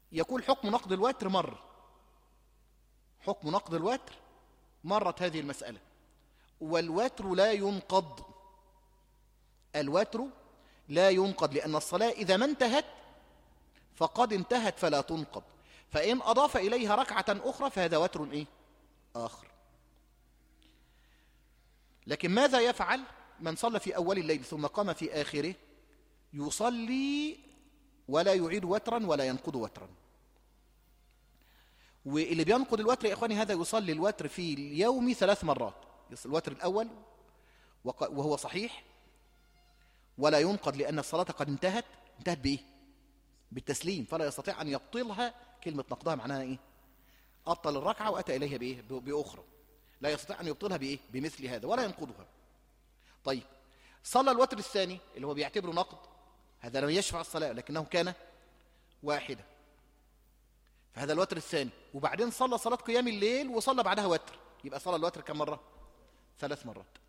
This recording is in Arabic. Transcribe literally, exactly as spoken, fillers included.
يكون حكم نقض الوتر مر، حكم نقض الوتر مرت هذه المسألة. والوتر لا ينقض، الوتر لا ينقض، لأن الصلاة إذا ما انتهت فقد انتهت فلا تنقض، فإن أضاف إليها ركعة أخرى فهذا وتر إيه؟ آخر. لكن ماذا يفعل من صلى في أول الليل ثم قام في آخره؟ يصلي ولا يعيد وترا ولا ينقض وترا. واللي بينقض الوتر يا إخواني هذا يصلي الوتر في اليوم ثلاث مرات، الوتر الأول وهو صحيح ولا ينقض لأن الصلاة قد انتهت، انتهت بإيه؟ بالتسليم، فلا يستطيع أن يبطلها. كلمة نقضها معناها إيه؟ أبطل الركعة وأتى إليها بإيه؟ بأخرى، لا يستطيع أن يبطلها بإيه؟ بمثل هذا ولا ينقضها. طيب صلى الوتر الثاني اللي هو بيعتبره نقض، هذا لم يشفع الصلاة لكنه كان واحدة، فهذا الوتر الثاني. وبعدين صلى صلاة قيام الليل وصلى بعدها وتر، يبقى صلى الوتر كم مرة؟ ثلاث مرات.